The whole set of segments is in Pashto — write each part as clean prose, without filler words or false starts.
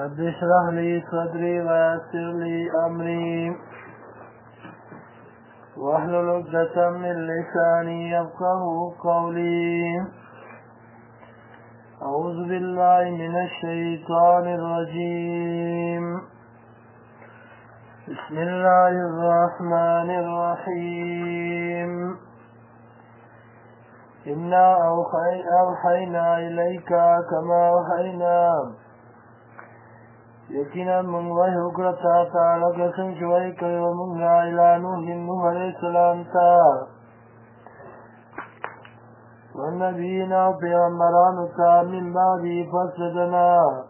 رب اشرح لي صدري ويسر لي أمري واحلل عقدة من لساني يفقه قولي. أعوذ بالله من الشيطان الرجيم. بسم الله الرحمن الرحيم. إنا أوحينا إليك كما أوحينا یقینا من وحی اکرتا تعالی قسم چوئی کئی ومنگا الى نوح علیہ السلام تا والنبینا پیغمبران تا من بعدی فسدنا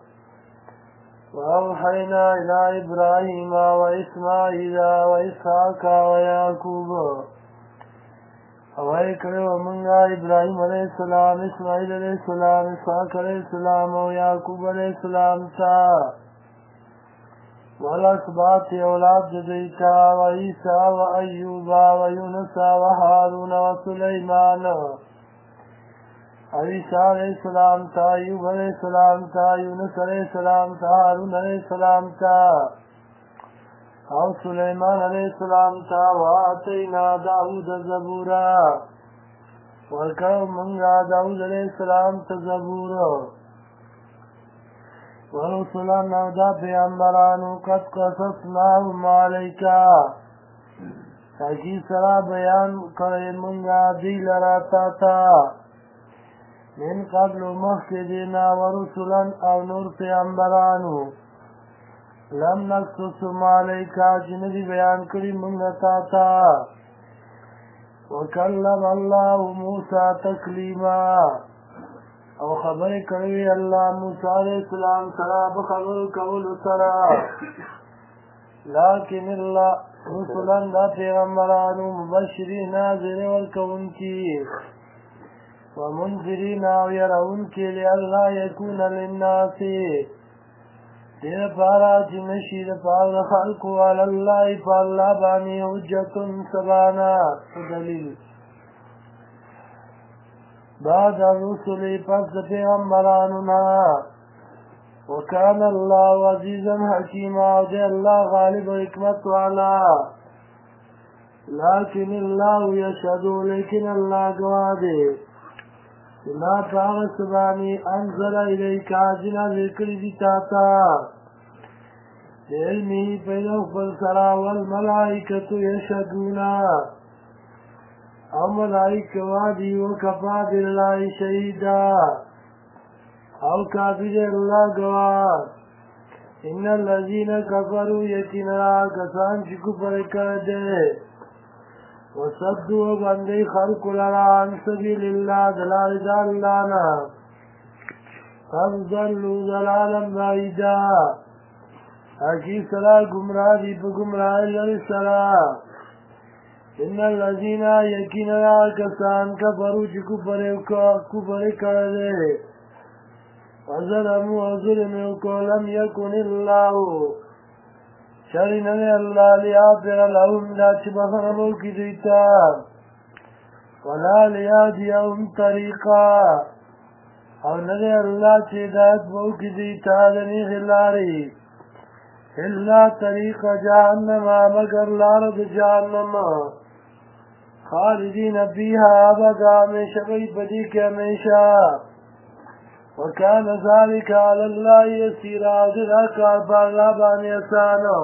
وأوحينا إلى إبراهيم وإسماعيل وإسحاق ويعقوب اوئی کئی ومنگا ابراہیم علیہ السلام اسماعیل علیہ السلام اسحاق علیہ السلام ويعقوب علیہ السلام تا والأسباط أولاد دیتا وعیسیٰ وأیوب ویونس وحارون وسلیمان عیسیٰ علیہ السلام تا ایوب علیہ السلام تا یونس علیہ السلام تا حارون علیہ السلام تا او سلیمان علیہ السلام تا وآتینا داود زبورا ورکو منگا داود علیہ السلام تا زبورا ورسولا نودا پیغمبرانو قد قصصناهم علیکا تاکی سرا بیان کرے منگا دیل راتا تا من قبل مخدینا ورسولا او نور پیغمبرانو لم نقصصهم علیکا جنبی بیان کری منگا تا تا وکلم اللہ موسیٰ تکلیما او خبر کروی اللہ موسیٰ علیہ السلام سرا بخبر کول سرا لیکن اللہ رسولن دا پیغمبرانو مبشرین ناظر والکون کی ومنذرین او یرون کی لئلا یکون للناس دیر پارا جنشید پار خلقو علاللہ پا اللہ بانی حجتن سبانا دلیل بعد الرسل پس پیغمبراننا وکان اللہ عزیزا حکیما دے اللہ غالب و حکمت والا لیکن اللہ یشہدو لیکن اللہ گواہ دے لا پاغ سبانی انزل الیکا جنا ذکر دیتاتا علمی پیدو فلسرا والملائکت یشہدونا او ملائک وادی وکفا باللہ شہیدا او کافر اللہ گواہ ان الذین کفروا یقینا کسان چی کفر کردے وصدوا بندی خلق لرا عن سبیل اللہ دلال دالانا قد ضلوا ضلالا بعیدا اکی سرا گمراہ دی پا گمراہ لرسرا ان الذین یقینا کسان کفروا چی کفر کردے وظلموا وظلموا کو لم یکن اللہ شرین اللہ لیابر لهم دا چی بخرمو کی دیتا ولا لیادیهم طریقا او نگے اللہ چی دایت بو کی دیتا دنی خلاری الا طریق جہنم مگر لارد جہنم خالدین بیہا ابدا ہمیشہ بھئی بدی کے ہمیشہ وکان ذالک علی اللہ یسیرا ذراکار باغا بانی اسانا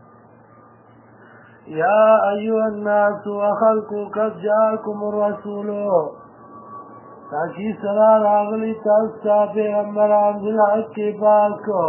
یا ایوہ الناس وخلقو قد جاکم الرسول تاکی سرار آغلی تاستا پیغمبران بالحق کے پاکو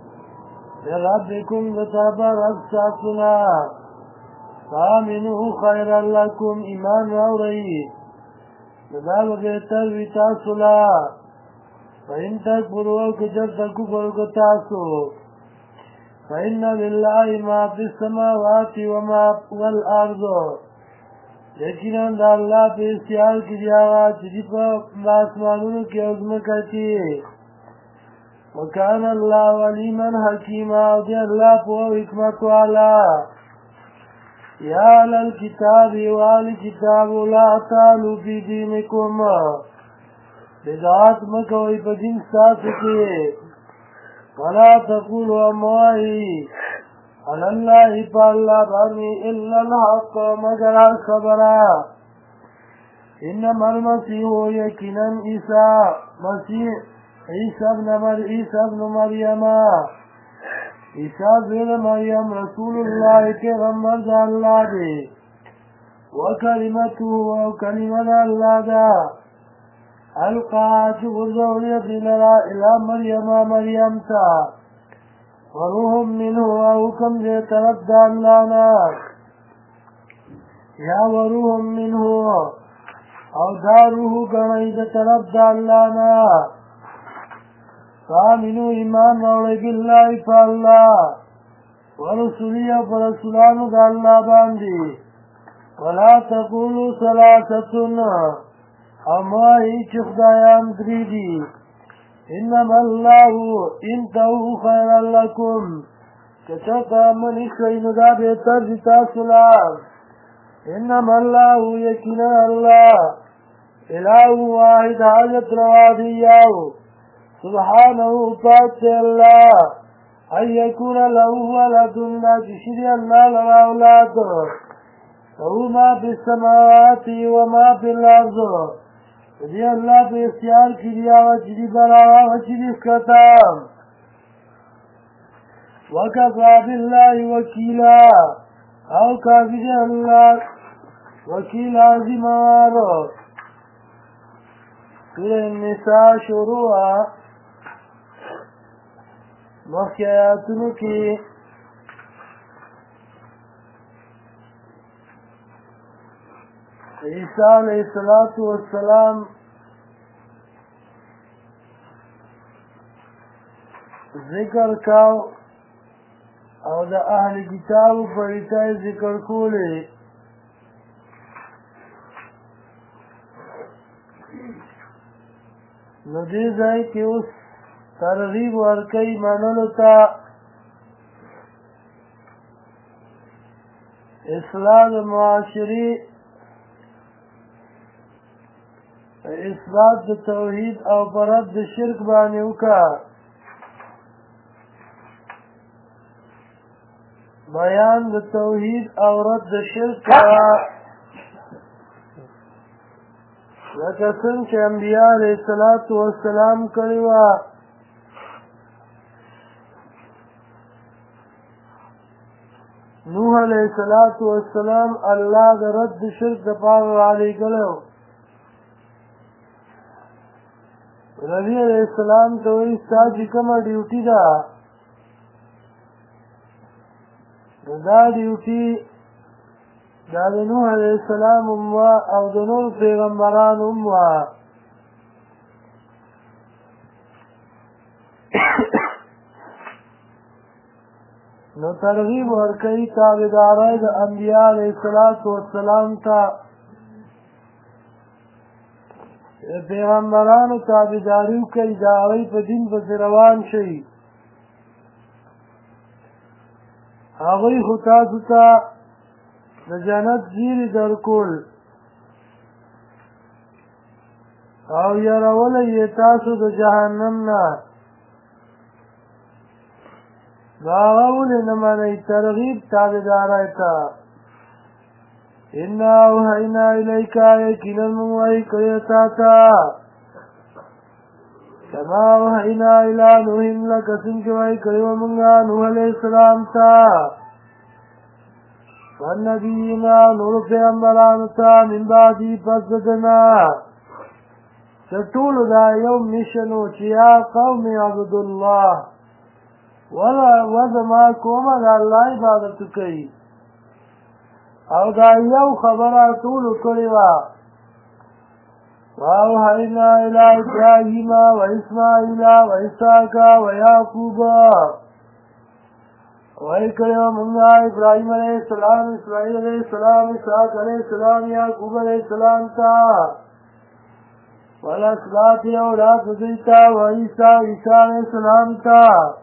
ربکم بطبع ربساتنا فآمنوا خیرا لکم ایمان رو رئی ندال بہتر وی تاسولا فإن تکبروا کجب تکبر کتاسو فإن للہ ما فی السماوات وما والارض یقینا دا اللہ پہ استیار کی دیاغا چیزی پا آسمانونو کی عظمکہ کی وکان اللہ علیما حکیما دی اللہ پو حکمت والا یا علی الكتاب والی کتاب لا تعالو فی دینکم بدعات مکوئی پا دین ساتھ کے ولا تقولوا اموائي على الله فالله بني الا الحق مگر خبرا انما المسيح يقينا عيسى مسيح عيسى ابن مريم عيسى ابن مريم رسول الله پیغمبر دا اللہ دے وکلمته وکلمت اللہ دا القات غرزولی ابننا الى مريم تا وروح منه وحكم دے طرف دا اللہ نا یا وروح منه او دا روح گنائی دا طرف دا اللہ نا فآمنوا ایمان روڑی باللہ فا اللہ ورسولی فرسولانو دا اللہ باندی ولا تقولوا ثلاثتن امائی چخدایان دریدی انما اللہ انتو خیر لکم کچتا منی خینو دا بیتر جتا سلام انما اللہ یکینا اللہ الہ واحد حاجت روادیاو سبحانه پاک اللہ ان یکون له ولد لا تشری اللہ لنا اولاد له ما فی السماوات وما فی الارض دی اللہ پہ اختیار کی دیا وچی براوا وچی کتا وکفا باللہ وکیلا او کافی دی اللہ وکیل عظیم وارو سورہ النساء شروع مخی آیاتنو کی عیسیٰ علیہ السلام ذکر کاو او دا اہل کتاب پریتای ذکر کولے ندیز ہے کہ اس ترغیب ورکی منلو تا اصلاح معاشری اثبات توحید او پرد شرک بانی وکا بیان د توحید او رد شرک لکه څنګه چې انبیاء علیه السلام کړي وه نوح علیه السلام الله د رد شرک دپاره رالیږلی نبی علیہ السلام ته وایي ستا چې کومه ډیوټي ده دا ډیوټي دا د نوح علیہ السلام هم وه او د نور پیغمبرانو هم وه نو ترغیب ورکوي تابعدارۍ د انبیاء علیه السلام ته پیغمبرانو تابعداري وکړئ د هغوی په دین پسې روان شئ هغوی خو تاسو ته د جنت زیري درکول او یرولی یې تاسو د جهنم نه نو هغه ولې نه منئ ترغیب تابعدارۍ ته انا اوحینا الیکا یقینا موږ وحی کړی تا ته کما اوحینا الی نوح لکه څنګه وحی کړی وه موږ نوح علیه السلام ته والنبینا نور پیغمبرانو ته من بعدی پس د ده نه تر ټولو دا یو میشن و چې یا قوم عبدالله وزما قومه د الله عبادت کوي او دا یو خبره ټولو کړې وه واوحینا الی ابراهیم واسماعیل واسحاق ویعقوب وحی کړی وه موږ ابراهیم علیه السلام اسماعیل علیه السلام اسحاق علیه السلام یعقوب علیه السلام ته والاسباط اولاد دوی ته وعیسی علیه السلام ته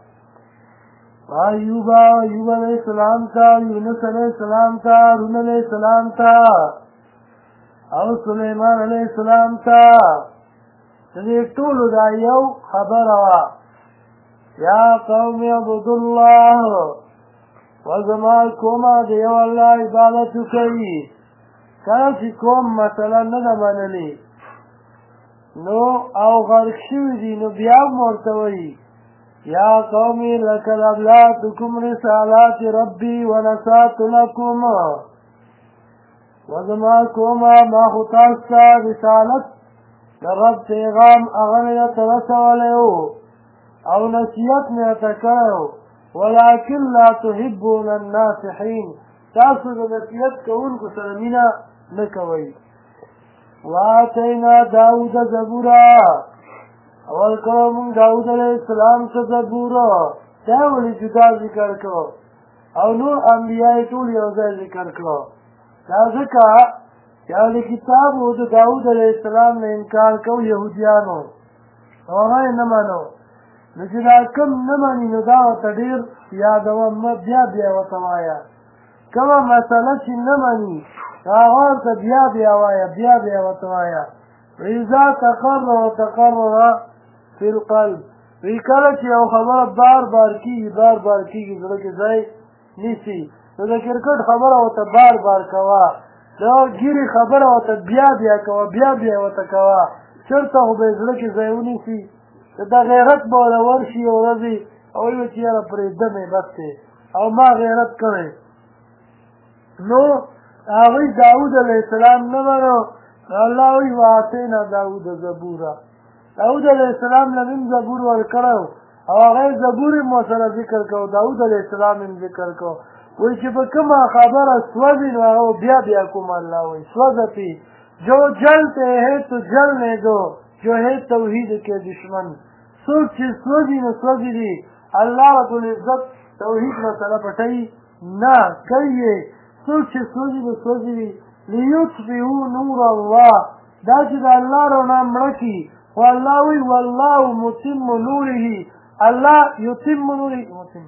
ایوب علیہ السلام تا یونس علیہ السلام تا هارون علیہ السلام تا او سلیمان علیہ السلام تا دې ټولو دا یو خبره وه یا قوم اعبدوا الله وزما کومه د یو الله عبادت کوي کله چې کوم مثلا نه ده منلې نو او غرق شوي دي نو بیا هم ورته وایي یا قوم لقد ابلغتکم رسالات ربي ونصحت لكم وزما کومه ما خو تاسو ته رسالت د رب پیغام هغه مې درته رسولی و او نصیحت مې ورته کړی و ولكن لا تحبون الناصحين تاسو د نصیحت کوونکو سره مینه نه کوئ وآتینا داود زبورا اول کړو موږ داود علیه السلام ته زبورا دا ولې جدا ذکر کړو او نور انبیاء ټول یو ځای ذکر کړو دا ځکه چې اهل کتابو د داود علیه السلام نه انکار کو یهودیانو هغه یې نه منو نو چې دا کوم نه مني نو دا ورته ډېر یادوم بیا بیا ورته وایه کومه مسله چې نه مني هغه ورته بیا بیا وایه بیا بیا ورته وایه اذا تقرر وتقرر فی القلب وی کله چې یو خبره بار بار کېږي بار بار کېږي زړه کې ځای نیسي نو د کرکټ خبره ورته بار بار کوه د ګیرې خبره ورته بیا بیا کوه بیا بیا ورته کوه چېرته خو به یې زړه کې ځای ونیسي دا غیرت به ورله ورشي یو ورځې او ویل چې یاره پرېږده مې بس دی او ما غیرت کړی نو هغوی داود علیه السلام نه منو الله وایي وآتینا داود زبورا داود علیه السلام له مې زبور ورکړی او هغه یې زبور یې مو سره ذکر کو داود علیه السلام یې ذکر کو وایي چې په کومه خبره سوځي نو هغه بیا بیا کوم الله وایي سوځتی جو جلتے ہے تو جلنے دو جو ہے توحید کے دشمن څوک چې سوځي نو سوځي دي الله رب العزت توحید مسله پټوي نه کوي څوک چې سوځي نو سوځي دي لیطفئوا نور الله دا چې د الله رڼا مړه کړي خو الله وایي والله متم نوره الله یتم نوره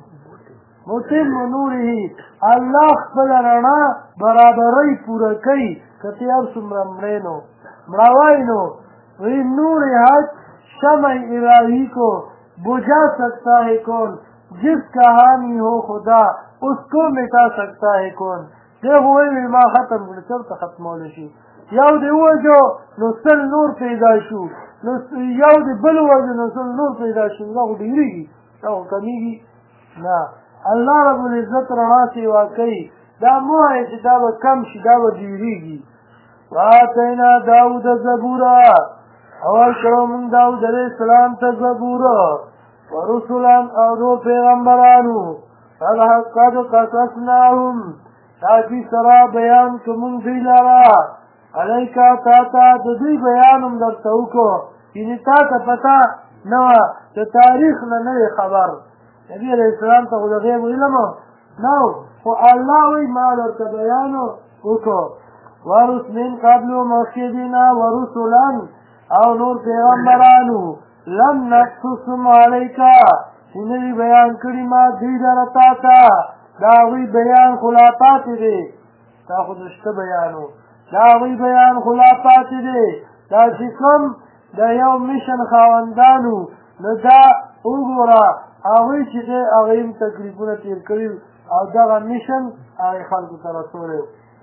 متم نوره الله خپل رڼا برابرۍ پوره کوي که ته هر څومره مړی نو مړاوی نو وی نور حق شمع الہی کو بجھا سکتا ہے کون جس کا حامی ہو خدا اس کو مٹا سکتا ہے کون دیکھ وی ما ختم کړه چرته ختمولی شي یو دی ووجو نو سل نور پیدا شو یو دی بل ووجو نو سل نور پیدا شو دا خو ډېرېږي دا خو کمیږي نه الله رب العزت رڼا سیوا کوي دا مه وایه چې دا به کم شي دا به ډېرېږي وآتینا داود زبورا اول کړو موږ داود علیه السلام ته زبورا ورسلا او نور پیغمبرانو قد قصصناهم تاکي سره بیان کوم دوی لاره علیکا تا ته د دوی بیان هم درته وکړو یعنې تا ته پته نه وه د تاریخ نه نه وې خبر نبي علیه السلام ته خو د غیب علم نه خو الله وایي ما درته بیان وکړو ورس من قبل مخکېدینا ورسلا او نور پیغمبرانو لم نقصصهم علیکا چې نه وي بیان کړي ما دوی لره تا ته د هغوی بیان خو لا پاتې دی دا خو د شته بیان و د هغوی بیان خو لا پاتې دی دا چې کوم د یو میشن خاوندانو نو دا وګوره هغوی چې دی هغوی هم تکلیفونه تېر کړي او دغه میشن هغې خلکو ته رسولی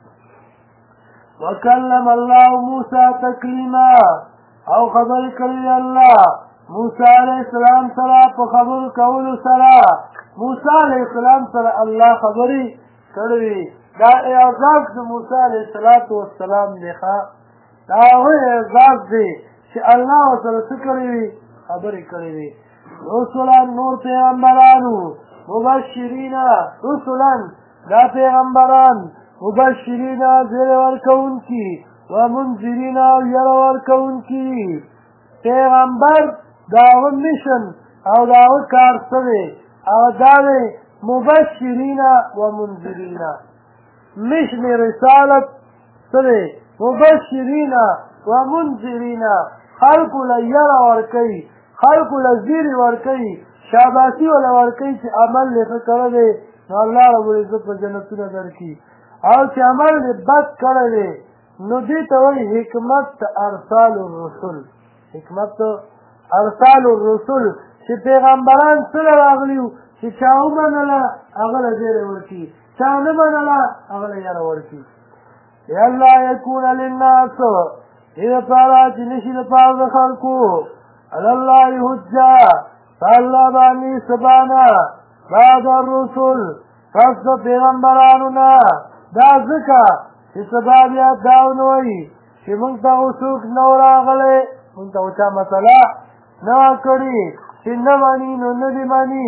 وکلم الله موسی تکلیما او خبرې کړي الله موسی علیه السلام سره په خبرو کولو سره موسی علیه السلام سره الله خبرې کړي دا اعزاز د موسی علیه السلام دی ښه دا هغوی اعزاز دی چې الله ورسره څه کړي وي خبرې کړي وي رسلا نور پیغمبرانو مبشرین رسلا دا پیغمبران مبشرین زیر ورکوونکي ومنذرین او یره ورکوونکي پیغمبر د هغه میشن او د هغه کار څه دی او دا دی مبشرین ومنذرین میشن رسالت څه دی مبشرین ومنذرین خلکو له یره ورکوي خلکو له زیرې ورکوي شاباسي وله ورکوي چې عمل یې ښه کړی دی نو الله ربالعزت په جنتونه درکړي او چې عمل دې بد کړی دی نو دې ته وایي حکمت ارسال الرسل حکمت ارسال الرسل چې پیغمبران سره راغلي وو چې چا ومنله هغه له زیری ورکړي چا نه منله هغه له یاره ورکړي لئلا یکون للناس دې دپاره چې نشي دپاره د خلکو علی الله حجه په الله باندې سبحانه بعد الرسل پس د پیغمبرانو نه دا ځکه چې سبا بیا دا ونه وایي چې موږ ته خو څوک نه و راغلی موږ ته خو چا مسله نه وه کړې چې نه مني نو نه دې مني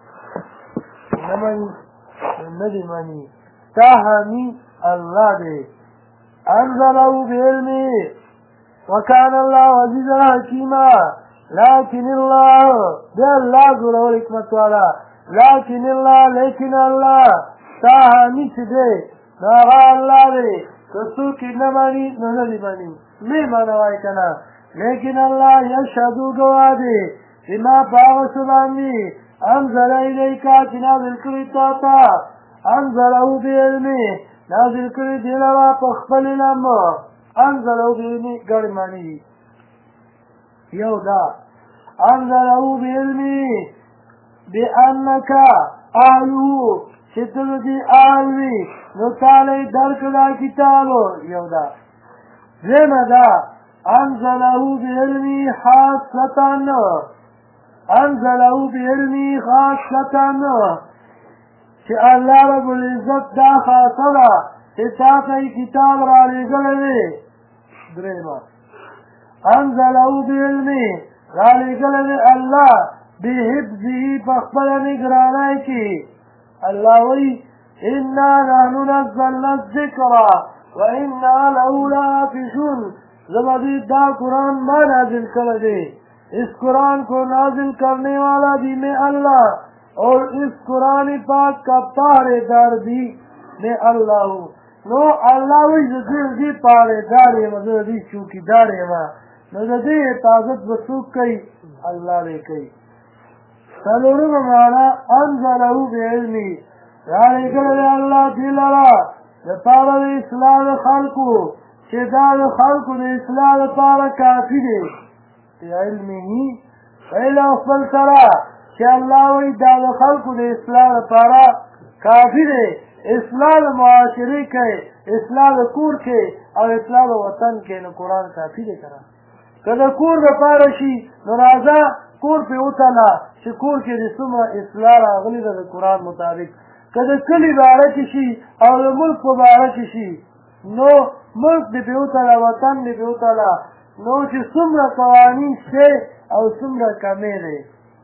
نه مني نو نه دې مني تا حامي الله دی انزله بعلمه وكان الله عزيزا حكيما لكن الله ده الله زور حکمت والا لكن الله لیکن الله تا حامي چې دی نو هغه الله دی که څوک یې نه مني نو نه دې مني مې منوای که نه لیکن الله یشهدو ګواه دی بما په هغه څه باندې انزل الیکا چې نازل کړي تا ته انزله بعلمه نازل کړي دې لره په خپل علم انزله بعلمه ګڼې معنی دي یو دا انزله بعلمه بانک اهلو چې ته د دې اهل وي نو تاله یې درکړه کتابو یو دا دویمه دا انزله بعلمه خاصة انزله بعلمه خاصة چې الله رب العزت دا خاصه ده چې تا ته یې کتاب رالیږلی دی درېیمه انزله بعلمه رالیږلی دی الله بحفظه په خپله نګرانۍ کې الله وایي انا نحن نزلنا الذکر وانا له لحافظون زبدی دا قرآن ما نازل کړی دی اس قرآن کو نازل کرنے والا بھی میں اللہ اور اس قرآن پاک کا پہرے دار بھی میں اللہ ہوں نو اللہ وی زدی پہرے دار ہے زدی چوکیدار ہے نو زدی حفاظت بسوک کئی اللہ نے کئی سلورم مانا انزلہ بعلمی یعنی کل اللہ دلالہ دپارا دی اصلاح خلقو چه دا خلقو دی اصلاح دپارا کافی دی علمه ویل خپل سره چې الله وایي دا د خلکو د اصلاح لپاره کافي دی اصلاح د معاشرې کوي اصلاح د کور کې او اصلاح د وطن کې نو قرآن کافي دی که نه که د کور دپاره شي نو راځه کور پرې وتله چې کور کې د څومره اصلاح راغلې ده د قرآن مطابق که د کلي باره کې شي او د ملک په باره کې شي نو ملک دې پرې وتله وطن دې پرې وتله نو چې څومره قوانین شته او څومره کمې دی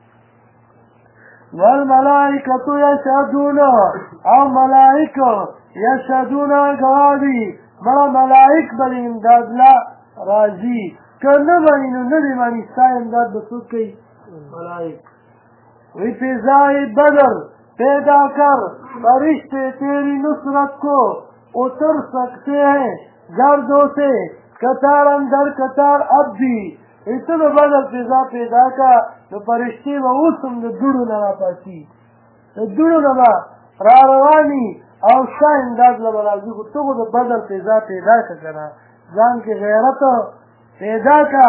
والملائکة یشهدون او ملائکه یشهدون ګواه دي مړه ملائک به د امداد له راځي که نه مني نو نه دې مني ستا امداد به څوک کوي ملائک وی فضائے بدر پیدا کر فرشتے تیری نصرت کو اتر سکتے ہیں گردوں سے کتار اندر کتار اب بھی ایسا دا بدر فضا پیدا کا نو پرشتی با اوسم دا دوڑو نما پاسی دا دوڑو نما راروانی او شا انداز لبرازی کو تو دا بدر فضا پیدا کا کنا زان کی غیرت پیدا کا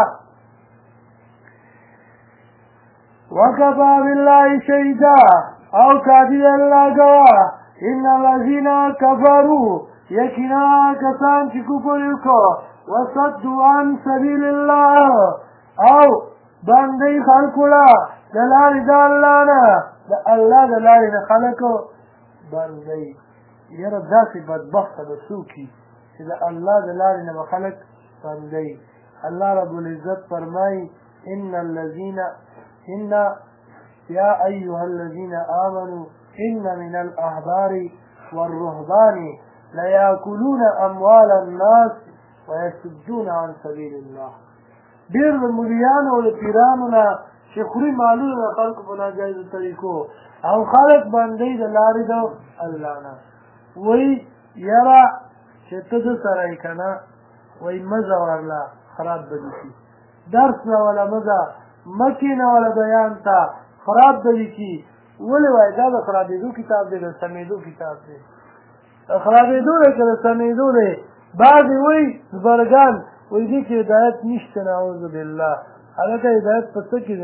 وکفا باللہ شہیدہ او کادی اللہ گواہ ان الذین کفروا یقینا کسان چې کفر وکړو وصدوا عن سبیل الله او باندې خلکو لا د لارې د الله نه د الله د لارې نه خلکو باندې یاره داسې بدبخته به څوک وي چې د الله د لارې نه به خلک باندې الله رب العزت فرمایي ان یا ایها الذین آمنوا ان من الاحبار والرهبان لیاکلون اموال الناس ويصدون عن سبيل الله ډېر د مریانو او د پیرانو نه چې خوري مالونه د خلکو په ناجایزو طریقو او خلک باندې د لارې د الله نه وایي یاره چې ته د سره یې که نه وایي مزه ورله خراب به دي شي درس نه وله مزه مه کښېنه وله بیان ته خراب به دي شي ولې وایي دا د خرابېدو کتاب دی د سمېدو کتاب دی د خرابېدو دی که د سمېدو دی بعضې وایي زبرګان وایي دې کې هدایت نشته نعوذ بالله هلکه هدایت په څه کې دی نو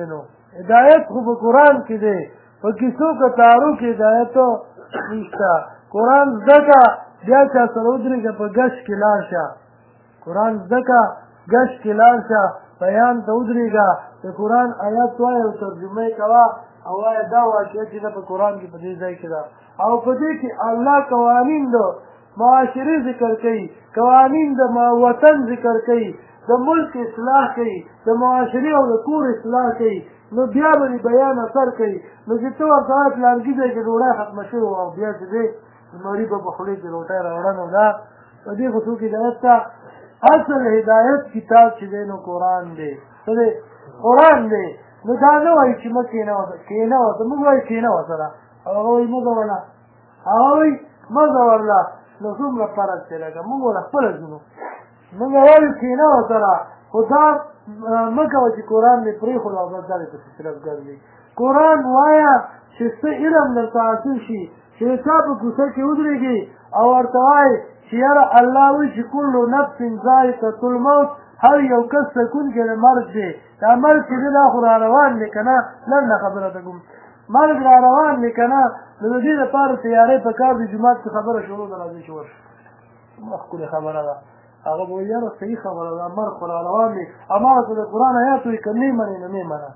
هدایت خو په قرآن کې دی په کیسو کتارو کې هدایتو نشته قرآن زده که بیا چا سره ودرېږه په ګشت کې لاړ شه قرآن زده که ګشت کې لاړ شه بیان ته ودرېږه د قرآن آیات وایه او ترجمه یې کوه او وایه دا واقعه چې ده په قرآن کې په دې ځای کې ده او په دې کې الله قوانین د معاشرې ذکر کوي قوانین د وطن ذکر کوي د ملک اصلاح کوي د معاشرې او د کور اصلاح کوي نو بیا به بیان اثر کوي نو چې ته ورته وایې پلانګي ځای کې ډوډۍ ختمه شوې وه او بیا چې دی زمري به په خولې کې روټۍ راوړه نو دا په دې خو څوک هدایت ته اصل هدایت کتاب چې دی نو قرآن دی څه دی قرآن دی نو دا نه وایي چې مه کښېنه ورته موږ وایو کښېنه ورسره او هغه وایي مه ځوله هغه وایي مه ځوله نو څومره فرق دی لکه موږ ورته خپله ځو موږ وایو کښېنه ورسره خو دا مه کوه چې قرآن دې پرېښود او بس دغې پسې صرف ګرځي قرآن وایه چې څه علم درته حاصل شي چې د چا په کوڅه کې ودرېږي او ورته وایي چې یاره الله وایي چې کل نفس ذائقة الموت هر یو کس سکونکی د مرګ دی دا مرګ چې دی دا خو را روان دی که نه لنډه خبره ته کوم مرګ را روان دی که نه نو د دې لپاره تیاری په کار د جومات کې خبره شروع ده راځي چې ورشي ښکلې خبره ده هغه به وایي یاره صحیح خبره ده مرګ خو را روان دی هماغه که د قرآن آیات وایي که نه منې نو نه منه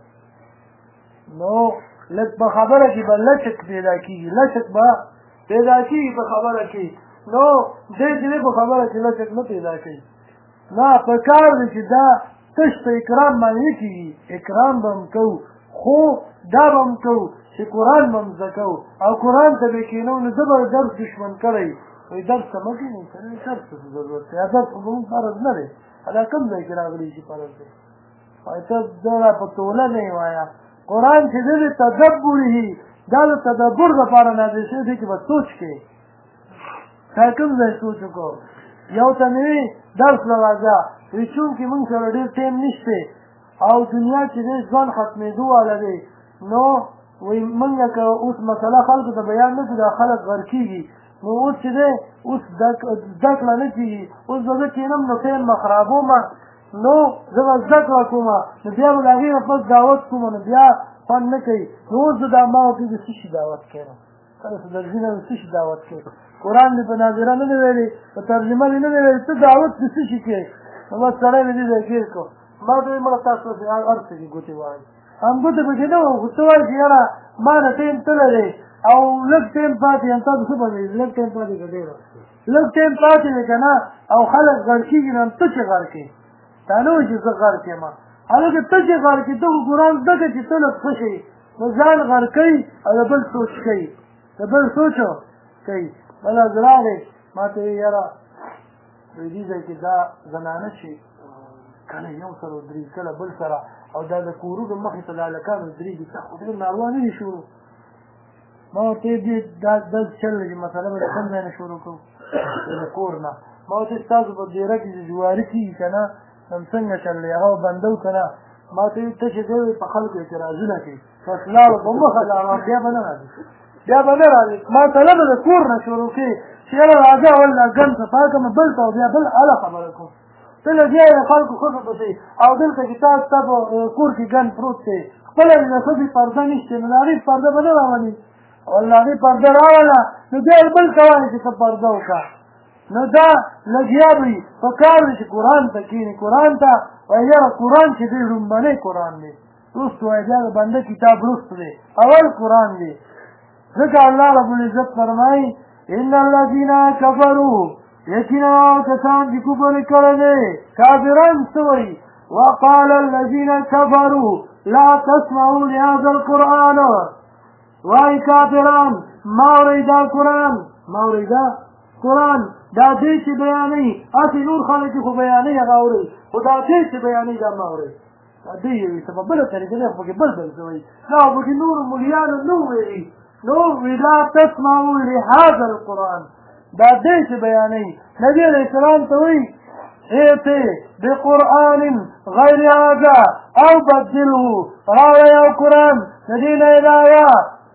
نو لږ په خبره کې به لچک پیدا کېږي لچک به پیدا کېږي په خبره کې نو دی چې دی په خبره کې لچک نه پیدا کوي نه په کار دی چې دا تش په اکرام باندې نه کېږي اکرام به هم کوو خو دا به هم کوو چې قرآن به هم زده کوو او قرآن ته به کښېنو نو زه به درس دشمن کړی وایي درس ته مه کښېنئ سړی درس ته څه ضرورت دی درس خو زموږ فرض نه دی دا کوم ځای کې راغلی چې فرض دی وایي ته دا را په توله نه یې وایه قرآن چې دی د تدبره دا د تدبر دپاره نازل شوی دی چې به سوچ کوې تا کوم ځای سوچ وکړو یو ته مې درس له راځه وایي چونکې موږ سره ډېر ټایم نشته او دنیا چې دی ځوان ختمېدو واله دی نو وایي موږ که اوس مسله خلکو ته بیان نه کړو دا خلک غر کېږي نو اوس چې دی اوس زده کړه نه کېږي اوس به زه کښېنم نو ټایم به خرابومه نو زه به زده کړه کومه نو بیا به د هغې نه پس دعوت کومه نو بیا خوند نه کوي نو اوس زه دا ما ورته د څه شي دعوت کوم کله چې درځي نه د څه شي دعوت کوي قرآن دې په ناظره نه دی ویلي په ترجمه دې نه دی ویلي ته دعوت د څه شي کوې نو بس سړی مې دې ځای ګیر کړو ما ته وایي مړه تاسو هر څه کې ګوتې وایي هم ګوتې پکې نه وو خو ته وایي چې یاره ما نه ټایم تللی دی او لږ ټایم پاتې یم تاسو څه به لږ ټایم پاتې که ډېر لږ ټایم پاتې دی که نه او خلک غر کېږي نو ته چې غر کړې دا نه وایي چې زه غر کړم هلکه ته چې غر کړې ته خو قرآن زده کړه چې ته لږ ښه شې نو ځان غر کوي او د بل سوچ کوي د بل سوچو کوي بله زه راغی ما ته وایي یاره وایي دې ځای کې دا زنانه چې کله یو سره ودرېږي کله بل سره او دا د کورونو مخې ته د هلکان ودرېږي دا خو ډېر ناروا نه دي شروع ما ورته ویل دا چل دی مسله به د کوم ځای نه شروع کوو د کور نه ما ورته ستاسو په ډېره کې چې جواري کېږي که نه هم څنګه چل دی هغه بنده و که نه ما ورته ویل ته چې دی په خلکو اعتراضونه کوي بس لاړو په مخه لاړو بیا به نه راځي بیا به نه راځي ما طله به د کور نه شروع کړي چې یاره راځه اول دا ګن صفا کړم بل ته او بیا بل هله خبره کوم ته لګیا یې د خلکو ښځو پسې او دلته چې ستا په کور کې ګن پروت دی خپله د ښځې پرده نشته نو د هغې پرده به نه راولي او د هغې پرده راوله نو بیا یې بل ته وایي چې ته پرده وکړه نو دا لګیا به وي په کار دی چې قرآن ته کښېني قرآن ته وایي یاره قرآن چې دی لومبنی قرآن دی رست وایي بیا د بنده کتاب رست دی اول قرآن دی ځکه الله رب العزت فرمایي ان الذین کفروا یقینا کسان چې کفر کړی دی کافران څه وایي وقال الذین کفروا لا تسمعوا لهذا القرآن وایي کافران ما اورئ دا قرآن ما اورئ دا قرآن دا دې چې بیانوي هسې نور خلک خو بیانوي هغه اورئ خو دا دې چې بیانوي دا مه اورئ دا دې یې وایي څه په بله طریقه دی خو پکې بل څه وایي دا پکې نورو ملیانو نه ویلي نو وی لا تسمعوا لهذا القرآن دا دې چې بیانوي نبي علیه السلام ته وایي ائتی بقرآن غیر هذا او بدله راوړه یو قرآن د دې نه علاوه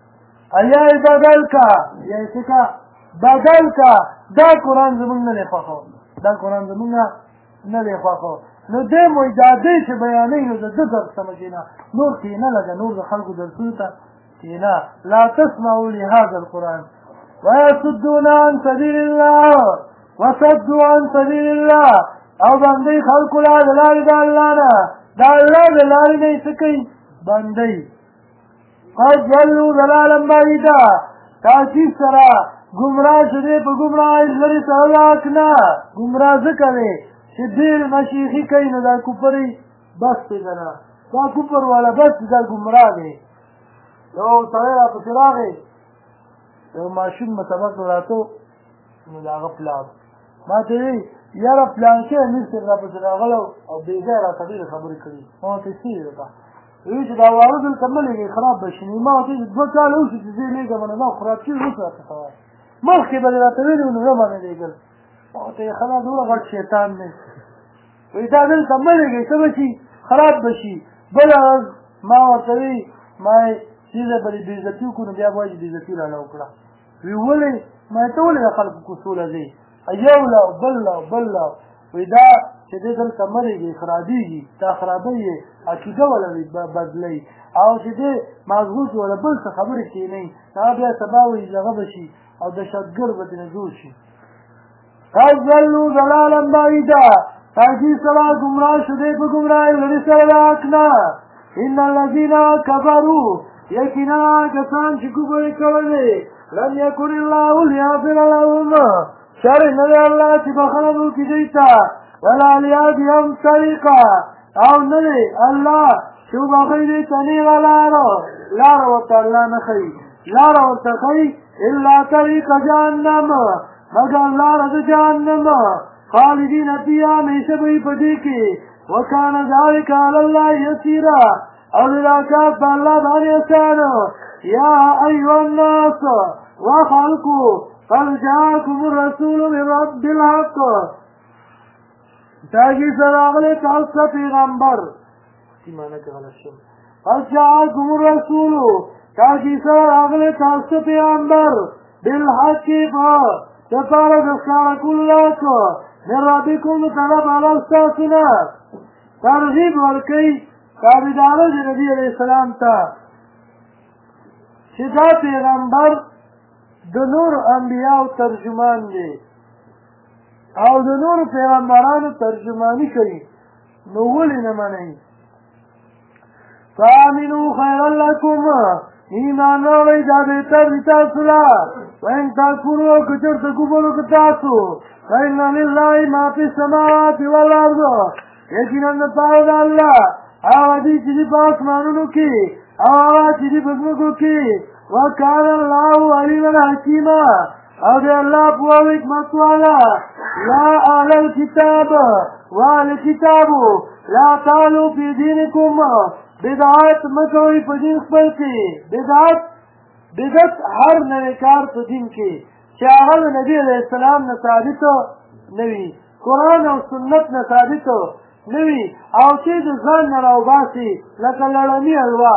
یا یې بدل کا یا یې څه کا بدل کا دا قرآن زمونږ نه دی خوښو دا قرآن زمونږ نه دی خوښو نو دی مو دا دی چې بیانوي نو د ده درس سمه کېنه نور کېنه لږه نور د خلکو درسونو ته کېنه لا تسمعوا لهذا القرآن ويصدون عن سبيل الله وصدوا عن سبيل الله او بندي خلقو لا د لارې د الله نه د الله د لارې نه یې څه کوي بندي قد ضلوا ضلالا بعیدا تاکید سره ګمراه شدې په ګمراهۍ لرې سهلاک نه ګمراه ځکه دی چې ډېر مشیخي کوي نو دا کفري بس دی که نه دا کفر والا بس دا ګمراه دی یو سړی راپسې راغی یو ماشوم مې سبق راته نو د هغه پلار ما ته وایي یاره پلانکې امیر صاحب راپسې راغلی او بېځایه راته ډېرې خبرې کړي ما ورته څه یې درته وایي چې دا واړه دلته مه لېږئ خراب به شي ما ورته وایي 2 کاله وشي چې زه یې لېږم نه دا خراب شوي اوس راته څه وایي مخکې به دې راته ویلي وو نو نه به مې لېږل ما ورته وایي ښه دا دومره غټ شیطان دی وایي دا دلته مه لېږئ څه به شي خراب به شي بله ورځ ما ورته وایي ما یې چې زه به دې بېعزتي وکړو نو بیا به وایي چې بېعزتي رانه وکړه وی ولې ما ته ولې د خلکو کوڅوله ځئ یو له بل له بل له وایي دا چې دې دلته مه لېږئ خرابېږي دا خرابۍ یې عقیده وله بدلوي او چې دې ماغزو کې وله بل څه خبرې کښېنئ هغه بیا سبا وایي دغه به شي او دهشتګرد به ترې جوړ شي قد ضلوا ضلالا بعیدا تاکید سره ګمراه شدې په ګمراهۍ لرې سهلاک نه ان الذین کفروا یقینا کسان چې کفر یې کړی لم یکن الله لیغفر لهم شر نه دی الله چې بخښنه وکړي دوی ته ولا لیهدیهم طریقا او نه دی الله چې وبخښي دوی ته نیغه لاره ورته الله نه ښیي لاره ورته ښیي الا طریق جهنم مګر لاره د جهنم خالدین فیها همیشه به یې په دې کې وکان ذلک علی الله یسیرا او دا کار په الله باندې آسان یا ایها الناس وخلقوا قد جاءكم الرسول من رب الحق تاکي سره راغلی تاسو ته پیغمبر قد جاءكم الرسول تاکي سره راغلی تاسو ته پیغمبر بالحق دپاره د ښکاره کولو من ربکم طلب علی ستاسو نه ترغیب ورکوي تابعدارو د نبي علیه السلام ته چې دا پیغمبر د نور انبیاو ترجمان دی او د نور پیغمبرانو ترجمانی کوي نو ولې نه منئ فآمنوا خیرا لکم ایمان راوړئ دا بهتر دي تاسو له وان تکفروا که چېرته کفر وکړو تاسو فإن لله ما فی السماوات والارض یقینا د پاره د الله هغه دي چې دي په اسمانونو کې او هغه چې دي په ځمکو کې وکان الله علیما حکیما او د الله په حکمت والا یا اهل الکتاب واهل کتابو لا تعلوا فی دینکم بدعت مکوئ په دین خپل کې بدعت هر نوی کار په دین کې چې هغه د نبي علیه السلام نه ثابت نه وي قرآن او سنت نه ثابت نه وي او چې د ځان نه راوباسي لکه لړمي حلوا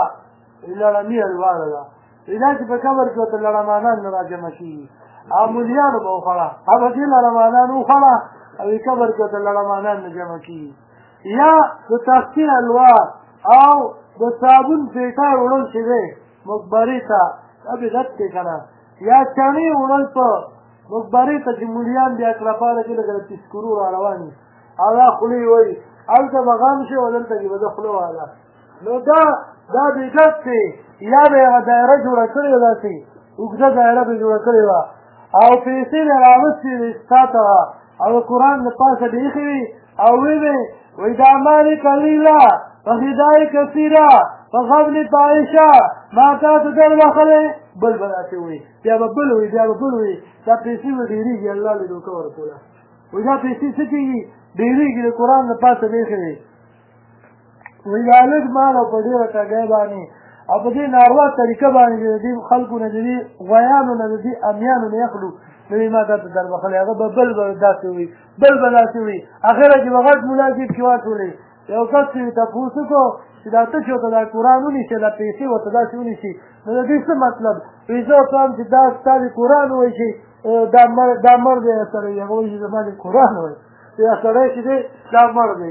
ده دا چې په قبر کې ورته لړمانان نه راجمع کېږي او مولیانو به وخوړه هغه دې لړمانان وخوړه او قبر کې ورته لړمانان نه جمع کېږي یا د تختې حلوا او د صابون پیټه وړل چې دی مقبرې ته دا بدعت دی که نه یا چڼې وړل په مقبرې ته چې مولیان بیا کلپاره کې لکه د تذکرو را روان وي او دا خولې وایي هلته به غم شي او دلته کې به د خوله واله نو دا بدعت دی یا به یې هغه دایره جوړه کړې وه داسې اوږده دایره به جوړه کړې وه او پیسې به یې راوستې وې ستا ته او د قرآن د پاسه به ایښې وي او ویې وې وایي د اعمال قلیله فخدای کثیره فغبن طائشه ما تاسو در بخلې بل به داسې وایي بیا به بل وایي دا پیسې به ډېرېږي الله له دوکه ورکوله وایي دا پیسې څه کېږي ډېرېږي د قرآن د پاسه به ایښې وي وایي دا لږ مال او په ډېره ټګۍ باندې او په دې ناروا طریقه باندې د دې خلکو نه د دې غویانو نه د دې امیانو نه اخلو نو ما تاسو در بخلې هغه به بل به داسې وي اخره کې به غټ ملا جیب کې واچولې یو کس چې تپوس وکړو چې دا ته چې ورته دا قرآن ونیسې دا پیسې ورته داسې ونیسي نو د دې څه مطلب وایي زه ورته وایم چې دا ستا د قرآن وایي چې دا مړ دی سړی هغه وایي چې زما د قرآن وایي دا سړی چې دی دا مړ دی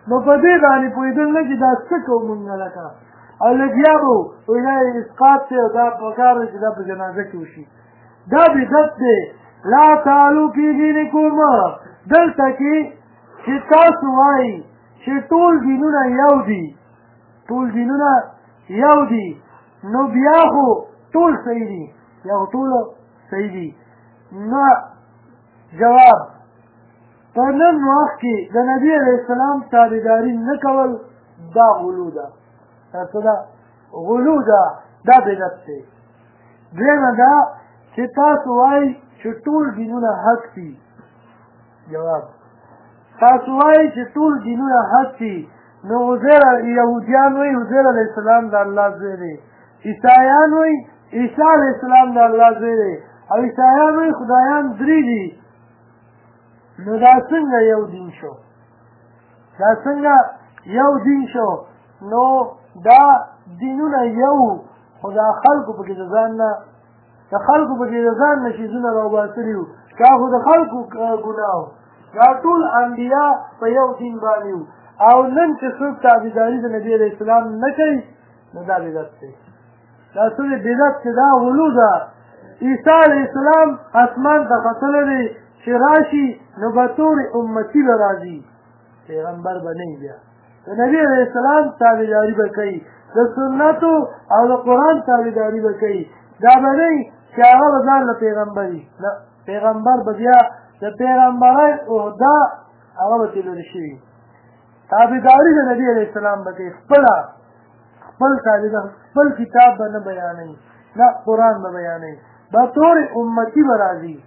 نو په دې باندې پوهېدل نه چې دا څه کوو مونږ لکه او لګیا به وایي دا اسقاط دی او دا پکار دی چې دا په جنازه کې وشي دا بدعت دی لا تعلو فی دینکم دلته کې چې تاسو وایي چې ټول دینونه یو دي ټول دینونه یو دي نو بیا خو ټول صحیح دي یا ټول صحیح دي نو جواب په نن وخت کې د نبي علیه السلام تابعداري نه کول دا غلو ده څه ده غلو ده دا بدعت دی دویمه دا چې تاسو وایئ چې ټول دینونه حق دي جواب تاسو وایئ چې ټول دینونه حق دي نو یهودیان وایي عزیر علیه السلام د الله زوی دی عیسایان وایي عیسی علیه السلام د الله زوی دی او عیسایان وایي خدایان درې دي نو دا څنګه یو دین شو دا څنګه یو دین شو نو دا دینونه یو خو دا خلکو پکې د ځان نه د خلکو پکې د ځان نه شیزونه راوباسلي وو دا خو د خلکو ګناه دا ټول انبیا په یو دین باندې وو او نن چې څوک تابعداري د نبي علیه السلام نه کوي نو دا بدعت دی دا څه دی بدعت چې دا غلو ده عیسی علیه السلام اسمان ته ختلی دی چې راشي نو به طور امتي به راځي پیغمبر به نه بیا د نبي علیه السلام تابعداري به کوي د سنتو او د قرآن تابعداري به کوي دا به نه چې هغه به ځان له پیغمبر وي نه پیغمبر به بیا د پیغمبرۍ عهده هغه به ترې لرې شوي تابعداري د نبي علیه السلام به کوي خپل کتاب به نه بیانوي نه قرآن به بیانوي به طور امتي به راځي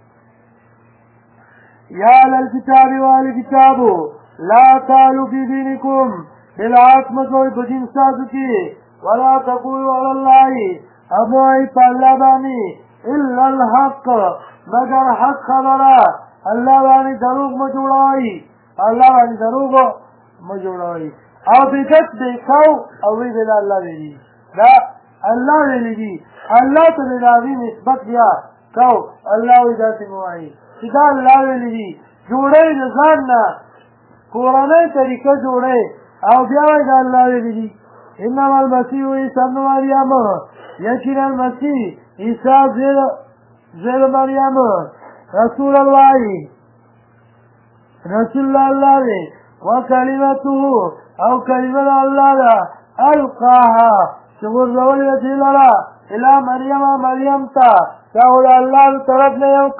یا للکتاب والکتابو لا تعلو فی دینکم بلعات مکوی بدین سازو کی ولا تقولوا علی اللہ ابوائی پا اللہ بانی الا الحق مگر حق خبرا اللہ بانی دروغ مجوڑائی اللہ بانی دروغ مجوڑائی او بدت دیکھو او ویدل اللہ ویلی دا اللہ ویلی دی اللہ تو دلاوی نسبت دیا کو اللہ ویدہ سموائی چې دا الله ویلي دي جوړی د ځان نه کورنۍ طریقه جوړی او بیا وایي دا الله ویلي دي انما المسیح عیسی ابن مریم یقینا المسیح عیسی زیر مریم رسول الله الله دی وکلمته او کلمه د الله ده القاها چې غورځولې ده دې لره الی مریم ته دا د الله د طرف نه یو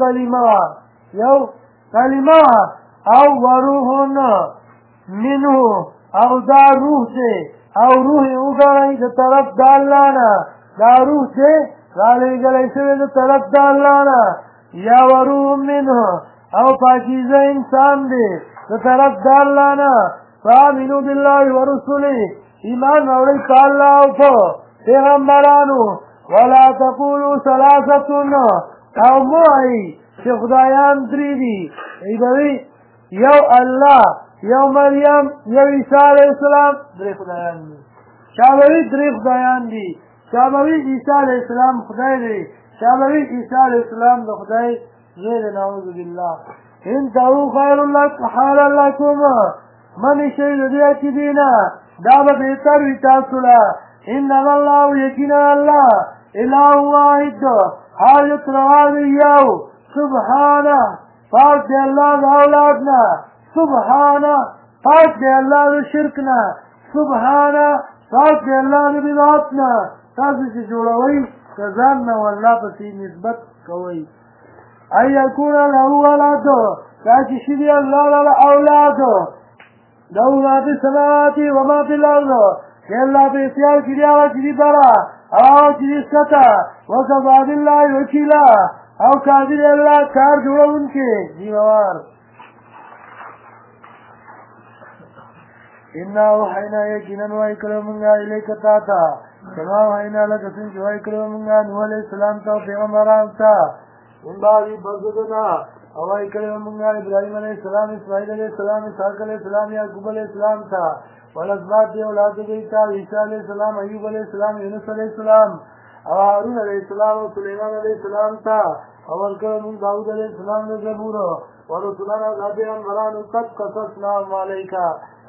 کلمه او وروحون منه او دا روح دی او روح وګورئ د طرف د الله نه دا روح دی رالیږلی شوی د طرف د الله نه یا وروح منه او پاکیزه انسان دی د طرف د الله نه فآمنوا بالله ورسله ایمان راوړئ په الله او په پیغمبرانو ولا تقولوا ثلاثة او موعی چې خدایان درې دي ایبوي یو الله یو مریم یو عیسی علیه السلام درې خدایان دي شابوي درې خدایان دي شابوي عیسی علیه السلام خدای دی شابوي عیسی علیه السلام د خدای زوی دی نعوذ بالله انتهوا خیر حالا لکم منې شئ د دې عقیدې دا به بهتر وي تاسو له انما الله یقینا الله اله واحد حاجت روا دی یو سبحانه پاک دی الله د اولاد نه سبحانه پاک دی الله د شرک نه سبحانه پاک دی الله د بدعت نه تاسو چې جوړوئ د ځان نه والله پسې نسبت کوئ ان یکون له ولد دا چې شي دی الله له اولاد له ما فی السماوات و ما فی الارض چې الله په اختیار کې دی هغه چې دي بره او چې دي ښکته وکفی بالله وکیلا او قادر الله کار جوړونکی ذمہوار انا وحینا یقینا وحی کړو مونږه الیک تا ته کما وحینا لکه څنګه چې وحی کړو مونږه نوح علیه السلام ته پیغمبرانو ته من بعد بزدنا او وحی کړو مونږه ابراهیم علیه السلام اسماعیل علیه السلام اسحاق علیه السلام یعقوب علیه السلام ته والاسباط دی اولاد دی تا عیسی علیه السلام ایوب علیه السلام یونس علیه السلام او هارون علیه السلام او سلیمان علیه السلام ته او ورکړو مونږ داود علیه السلام ته زبور ورسولنا غابیان ورانو قد قصصناهم علیک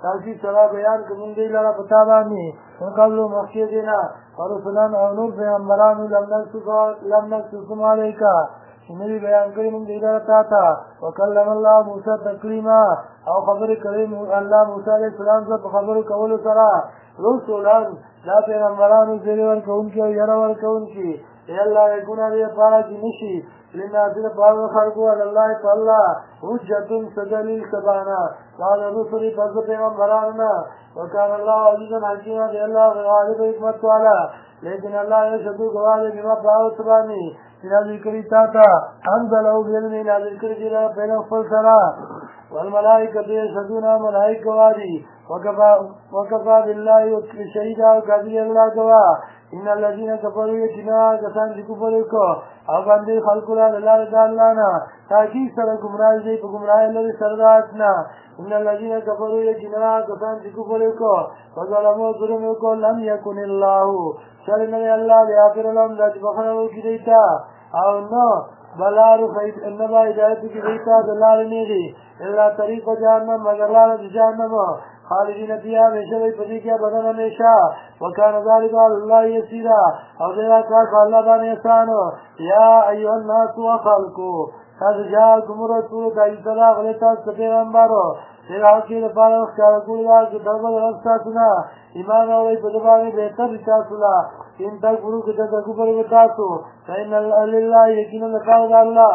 تاکي سره بیان کوم دی لاره پتا باندې قبل مخکې دینا ورسلان او نور پیغمبرانو لم نقصصهم عليك نبی بیان کړی موږ دی لاره تا ته وکلم الله موسی تکلیما او خبرې کړې الله موسی علیه السلام سره په خبرو کولو سره رسولان دا پیغمبرانو زیری ورکوونکي او یره ورکوونکي ای الله ګناه دې پاره چې نشي لنازل پاره خلقو الله تعالی حجتون سدلیل سبانا قال رسول فرض پیغمبرانو وکال الله عزیزا حکیما دی الله غالب حکمت والا لیکن الله یشهد گواهی بما پاو سبانی نازل کړی تا ته انزلوا بعلم نازل کړی دی په خپل سره والملائکه یشهدون ملائکه گواهی وکفى بالله شهيدا وكفى الله گواه ان الذين كفروا يكنا کسان چې کفر وکړو او باندې خلق له الله تعالی نه تاکي سره گمراه دي په گمراه لري سرداتنا ان الذين كفروا يكنا کسان چې کفر وکړو فظلموا ظلم وکړو لم يكن الله شرن الله ليغفر لهم ذات بخنو کې دیتا او نو بلارو خید انبا ہدایت کی دیتا دلال نیگی اللہ طریق جہنم مگر لال جہنم خالدین فیها ہمیشہ وی پدی کیا بدن ہمیشہ وکان ذالک اللہ یسیرا اور دیرا کاش اللہ بان احسانو یا ایوہ الناس و خلقو قد جاءکم رسول دائی صدا غلطا سپیغمبارو تیرا حقی دفار اخکار کولگار که دربد رستا سنا ایمان اولی پدبانی بہتر رساسولا ان تک برو کتا تکو پر بتاسو فإن اللہ یقین لقاود اللہ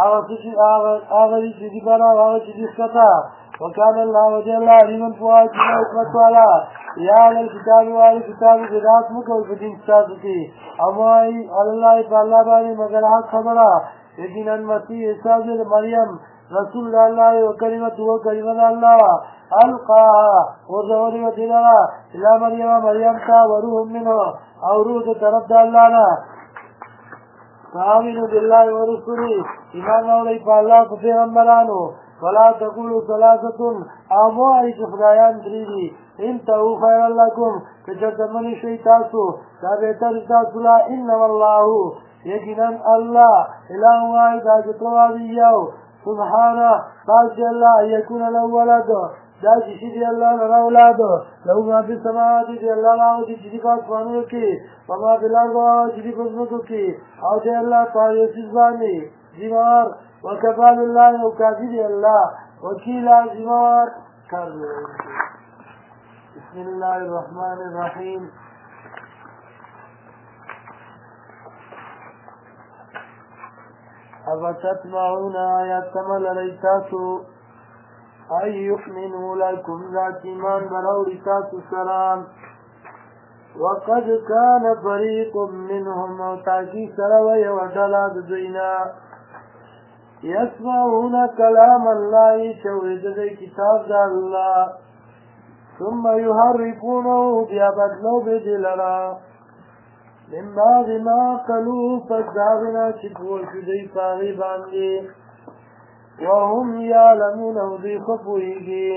آغا چیزی پانا آغا چیزی خطا وکان اللہ وجه اللہ علیمن فوائی چیزا حکمت والا یا علی کتاب والی کتاب بدات مکو فدین ستاسو کی اموائی اللہ پا اللہ بانی مگر حق خبرہ یقینا مسیح عیسیٰ بن مریم رسول اللہ و کلمت و کلمت اللہ القاها وزوری و دلالہ الى مریم تا وروح منه او روح طرف دا اللہ نا فآمنوا بالله ورسوله ایمان اولی پا اللہ کو پیغمبرانو ولا تقولوا ثلاثة اموائی خدایان دریدی انتهو خیر لکم کچرتمنی شیطاسو دا بہتر تاسو لا انما اللہ یقینا اللہ الہ واحد اجتوابیو سبحانه قال اللہ یکون له ولد دا چې دی الله نه اولاد له ما په سماوات دی الله راو دي چې کا قانون کې په ما بلار غوا چې په زمکو کې او دی الله تعالی سبحانه دیوار وکفال الله وکافی الله وکیل دیوار کار بسم الله الرحمن الرحیم اب تتمعون آیات تمل ریتاسو ای یؤمنوا لکم ذات ایمان برو ریتاسو سلام وقد کان فریق منهم او تاکی سروی وڈلاد دینا یسمعون کلام اللہ چورد دی کتاب دا اللہ ثم یحرفونه بیا بدلو بدلرا من بعد ما قلوا فزاغنا چکول شدی پاغی باندی وهم یعلمون او دی خفوئیگی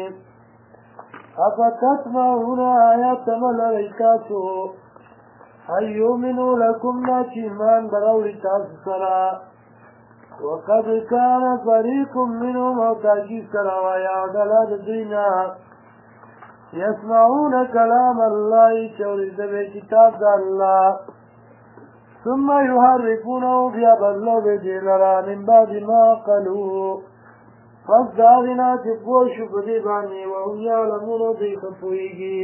افتتمعون آیات مل ریتاسو ایومنو لکم نا چیمان برو ریتاس سرا وقد کان فریق منهم او تاکی سرا ویا دلاد دینا یسمعون کلام اللہ چورد بے کتاب دا اللہ ثم يحرفونه بیا بدلو بدلرا من بعد ما قلوا فزداغنا تبوشو بدبانی وهم یعلمون دی خفوئیگی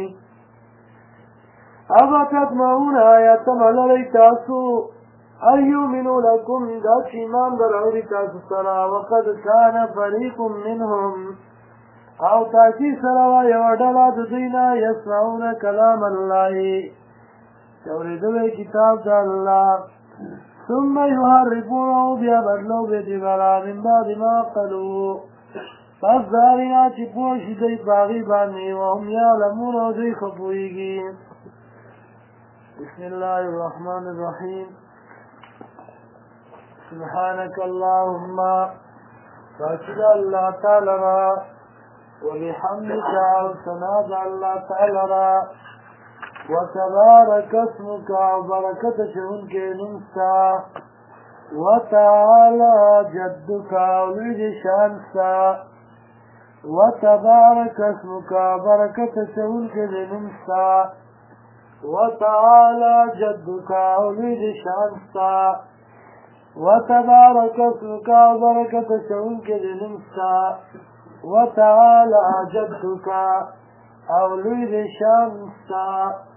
ابا تتمعون آیات مللی تاسو ایومنو لکم دا چیمان برعوری تاسو سرا وقد کان فریق منهم او تاکی سروا یوڈلا دینا یسمعون کلام اللہ چوریدوی کتاب دا اللہ ثم یحرفونه بیا بدلو بدبرا من بعد ما قلو پس دارینا چی پوشی دی باغی بانی وهم یعلمون و دی خفوئیگی بسم اللہ الرحمن الرحیم سبحانك اللهم فاشد اللہ تعالی را وبحمدك وسناد الله تعالى وتبارك اسمك وبركة شؤونك ننسى وتعالى جدك ولد شانسا وتبارك اسمك برکت شون کے نمستا وتعالى جدك اولید شانستا وتبارك اسمك برکت شون کے نمستا وتعالى جدك اولید شانستا